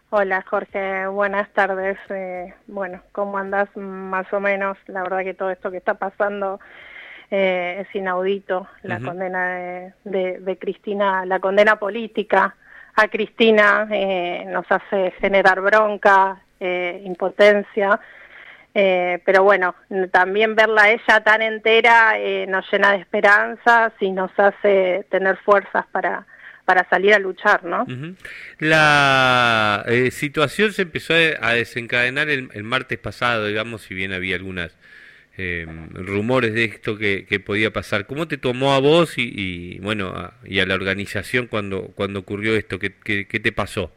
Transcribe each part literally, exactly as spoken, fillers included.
Hola Jorge, buenas tardes. Eh, bueno, ¿cómo andás? Más o menos. La verdad que todo esto que está pasando eh, es inaudito. La Ujú. condena de, de, de Cristina, la condena política a Cristina eh, nos hace generar bronca, eh, impotencia. Eh, pero bueno, también verla a ella tan entera eh, nos llena de esperanzas y nos hace tener fuerzas para, para salir a luchar, ¿no? Ujú. La eh, situación se empezó a, a desencadenar el, el martes pasado, digamos, si bien había algunas eh, rumores de esto que, que podía pasar. ¿Cómo te tomó a vos y, y, bueno a, y a la organización cuando cuando ocurrió esto? ¿Qué, qué, qué te pasó?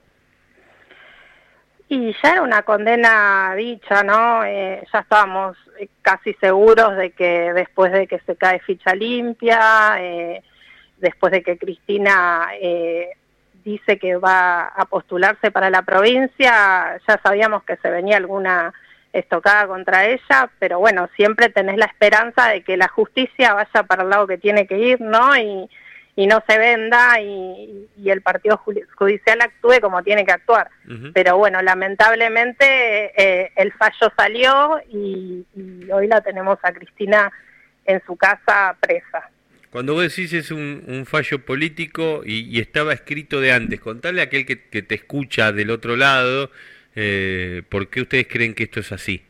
Y ya era una condena dicha, ¿no? Eh, ya estábamos eh, casi seguros de que después de que se cae ficha limpia, eh, después de que Cristina eh, dice que va a postularse para la provincia, ya sabíamos que se venía alguna estocada contra ella, pero bueno, siempre tenés la esperanza de que la justicia vaya para el lado que tiene que ir, ¿no? Y, y no se venda y, y el partido judicial actúe como tiene que actuar. Ujú. Pero bueno, lamentablemente eh, el fallo salió y, y hoy la tenemos a Cristina en su casa presa. Cuando vos decís es un, un fallo político y, y estaba escrito de antes, contale a aquel que, que te escucha del otro lado, eh, ¿por qué ustedes creen que esto es así?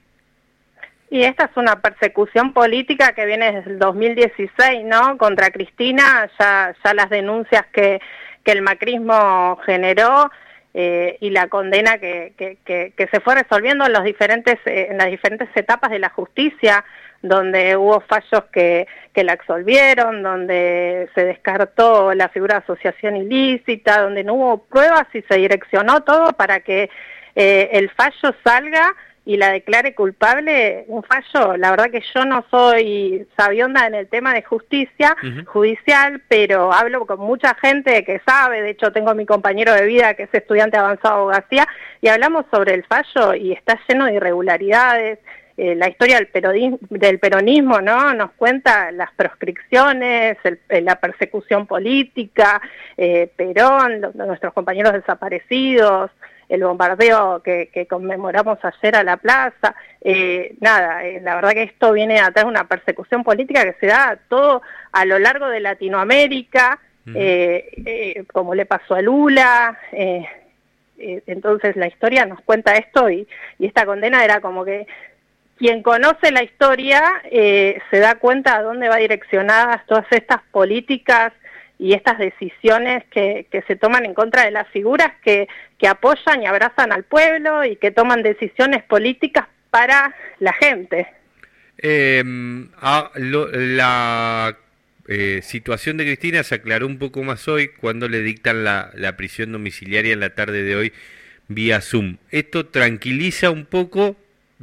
Y esta es una persecución política que viene desde el dos mil dieciséis, ¿no? Contra Cristina, ya, ya las denuncias que, que el macrismo generó eh, y la condena que, que, que, que se fue resolviendo en, los diferentes, eh, en las diferentes etapas de la justicia, donde hubo fallos que, que la absolvieron, donde se descartó la figura de asociación ilícita, donde no hubo pruebas y se direccionó todo para que eh, el fallo salga y la declare culpable. Un fallo, la verdad que yo no soy sabionda en el tema de justicia Ujú. judicial, pero hablo con mucha gente que sabe. De hecho tengo a mi compañero de vida que es estudiante avanzado de abogacía y hablamos sobre el fallo y está lleno de irregularidades. Eh, la historia del peronismo, del peronismo, ¿no? Nos cuenta las proscripciones, el, la persecución política, eh, Perón, los, nuestros compañeros desaparecidos, el bombardeo que, que conmemoramos ayer a la plaza. Eh, nada, eh, la verdad que esto viene atrás de una persecución política que se da todo a lo largo de Latinoamérica, Ujú. eh, eh, como le pasó a Lula. Eh, eh, entonces la historia nos cuenta esto y, y esta condena era como que quien conoce la historia eh, se da cuenta a dónde va direccionadas todas estas políticas y estas decisiones que, que se toman en contra de las figuras que, que apoyan y abrazan al pueblo y que toman decisiones políticas para la gente. Eh, a- lo- la eh, situación de Cristina se aclaró un poco más hoy cuando le dictan la, la prisión domiciliaria en la tarde de hoy vía Zoom. ¿Esto tranquiliza un poco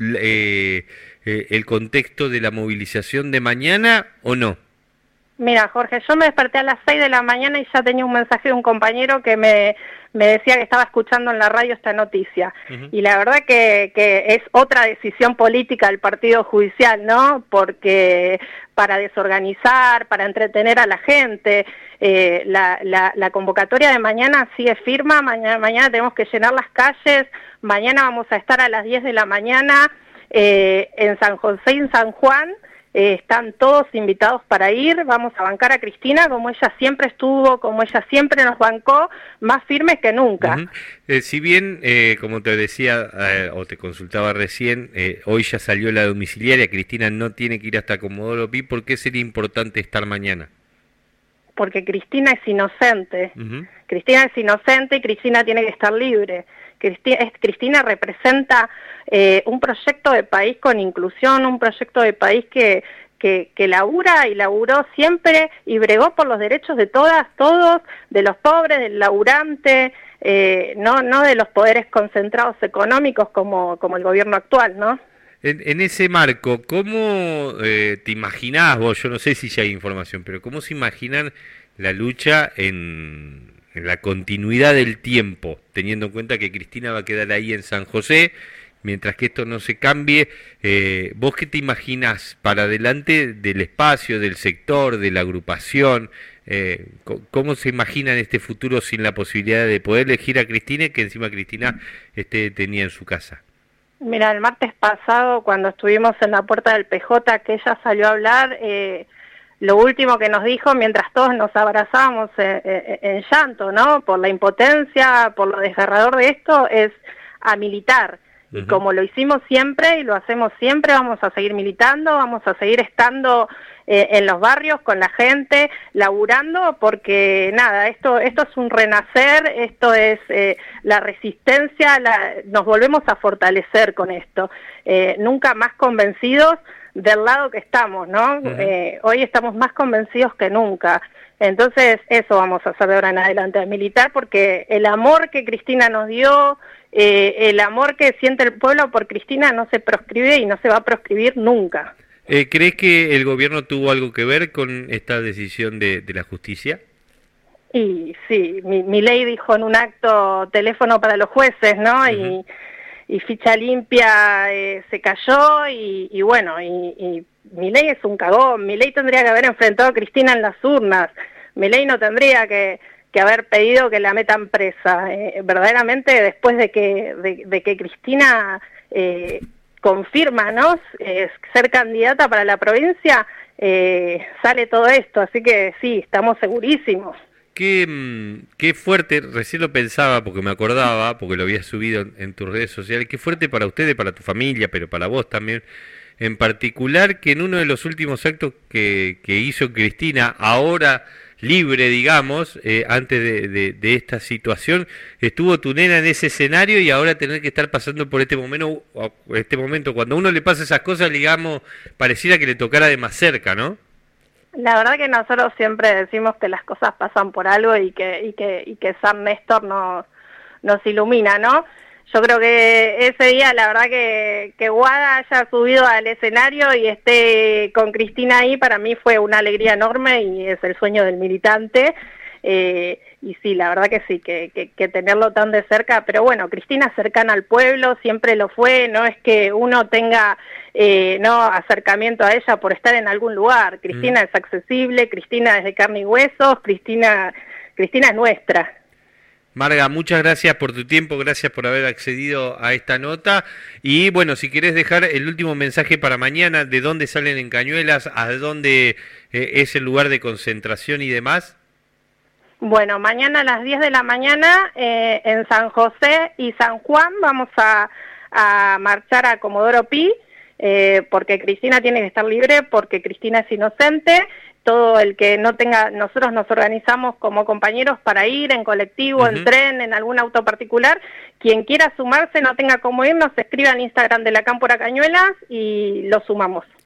eh, eh, el contexto de la movilización de mañana o no? Mira, Jorge, yo me desperté a las seis de la mañana y ya tenía un mensaje de un compañero que me, me decía que estaba escuchando en la radio esta noticia. Ujú. Y la verdad que, que es otra decisión política del Partido Judicial, ¿no? Porque para desorganizar, para entretener a la gente, eh, la, la, la convocatoria de mañana sigue firma, mañana, mañana tenemos que llenar las calles, mañana vamos a estar a las diez de la mañana eh, en San José y en San Juan. Eh, están todos invitados para ir, vamos a bancar a Cristina como ella siempre estuvo, como ella siempre nos bancó, más firmes que nunca. Ujú. Eh, si bien, eh, como te decía eh, o te consultaba recién, eh, hoy ya salió la domiciliaria, Cristina no tiene que ir hasta Comodoro Pi, ¿por qué sería importante estar mañana? Porque Cristina es inocente, Ujú. Cristina es inocente y Cristina tiene que estar libre. Cristi es, Cristina representa eh, un proyecto de país con inclusión, un proyecto de país que, que, que labura y laburó siempre y bregó por los derechos de todas, todos, de los pobres, del laburante, eh, no, no de los poderes concentrados económicos como, como el gobierno actual, ¿no? En, en ese marco, ¿cómo eh, te imaginás vos? Yo no sé si ya hay información, pero ¿cómo se imaginan la lucha en, en la continuidad del tiempo, teniendo en cuenta que Cristina va a quedar ahí en San José, mientras que esto no se cambie? Eh, ¿Vos qué te imaginás para adelante del espacio, del sector, de la agrupación? Eh, ¿Cómo se imaginan este futuro sin la posibilidad de poder elegir a Cristina y que encima Cristina esté detenida en su casa? Mira, el martes pasado, cuando estuvimos en la puerta del P J, que ella salió a hablar, eh, lo último que nos dijo, mientras todos nos abrazábamos en, en, en llanto, ¿no? Por la impotencia, por lo desgarrador de esto, es a militar. Y como lo hicimos siempre y lo hacemos siempre, vamos a seguir militando, vamos a seguir estando eh, en los barrios con la gente, laburando, porque nada, esto esto es un renacer, esto es eh, la resistencia, la, nos volvemos a fortalecer con esto. Eh, nunca más convencidos del lado que estamos, ¿no? Uh-huh. eh, hoy estamos más convencidos que nunca. Entonces, eso vamos a hacer de ahora en adelante, a militar, porque el amor que Cristina nos dio, eh, el amor que siente el pueblo por Cristina no se proscribe y no se va a proscribir nunca. Eh, ¿Crees que el gobierno tuvo algo que ver con esta decisión de, de la justicia? Y sí, mi, mi ley dijo en un acto teléfono para los jueces, ¿no? Uh-huh. y, y ficha limpia eh, se cayó y, y bueno, y... y Milei es un cagón, Milei tendría que haber enfrentado a Cristina en las urnas, Milei no tendría que, que haber pedido que la metan presa, eh, verdaderamente después de que, de, de que Cristina eh, confirma, ¿no? Eh, ser candidata para la provincia, eh, sale todo esto, así que sí, estamos segurísimos. Qué, qué fuerte, recién lo pensaba porque me acordaba, porque lo había subido en, en tus redes sociales, qué fuerte para ustedes, para tu familia, pero para vos también, en particular, que en uno de los últimos actos que, que hizo Cristina, ahora libre, digamos, eh, antes de, de, de esta situación, estuvo tu nena en ese escenario y ahora tener que estar pasando por este momento, este momento, cuando a uno le pasa esas cosas, digamos, pareciera que le tocara de más cerca, ¿no? La verdad que nosotros siempre decimos que las cosas pasan por algo y que, y que, y que San Néstor nos, nos ilumina, ¿no? Yo creo que ese día, la verdad que, que Guada haya subido al escenario y esté con Cristina ahí, para mí fue una alegría enorme y es el sueño del militante. Eh, y sí, la verdad que sí, que, que, que tenerlo tan de cerca, pero bueno, Cristina es cercana al pueblo, siempre lo fue, no es que uno tenga eh, no acercamiento a ella por estar en algún lugar. Cristina mm. es accesible, Cristina es de carne y huesos, Cristina, Cristina es nuestra. Marga, muchas gracias por tu tiempo, gracias por haber accedido a esta nota y bueno, si querés dejar el último mensaje para mañana, de dónde salen en Cañuelas, a dónde eh, es el lugar de concentración y demás. Bueno, mañana a las diez de la mañana eh, en San José y San Juan vamos a, a marchar a Comodoro Pi, eh, porque Cristina tiene que estar libre, porque Cristina es inocente. Todo el que no tenga, nosotros nos organizamos como compañeros para ir en colectivo, uh-huh. en tren, en algún auto particular. Quien quiera sumarse, no tenga cómo ir, nos escribe al Instagram de la Cámpora Cañuelas y lo sumamos.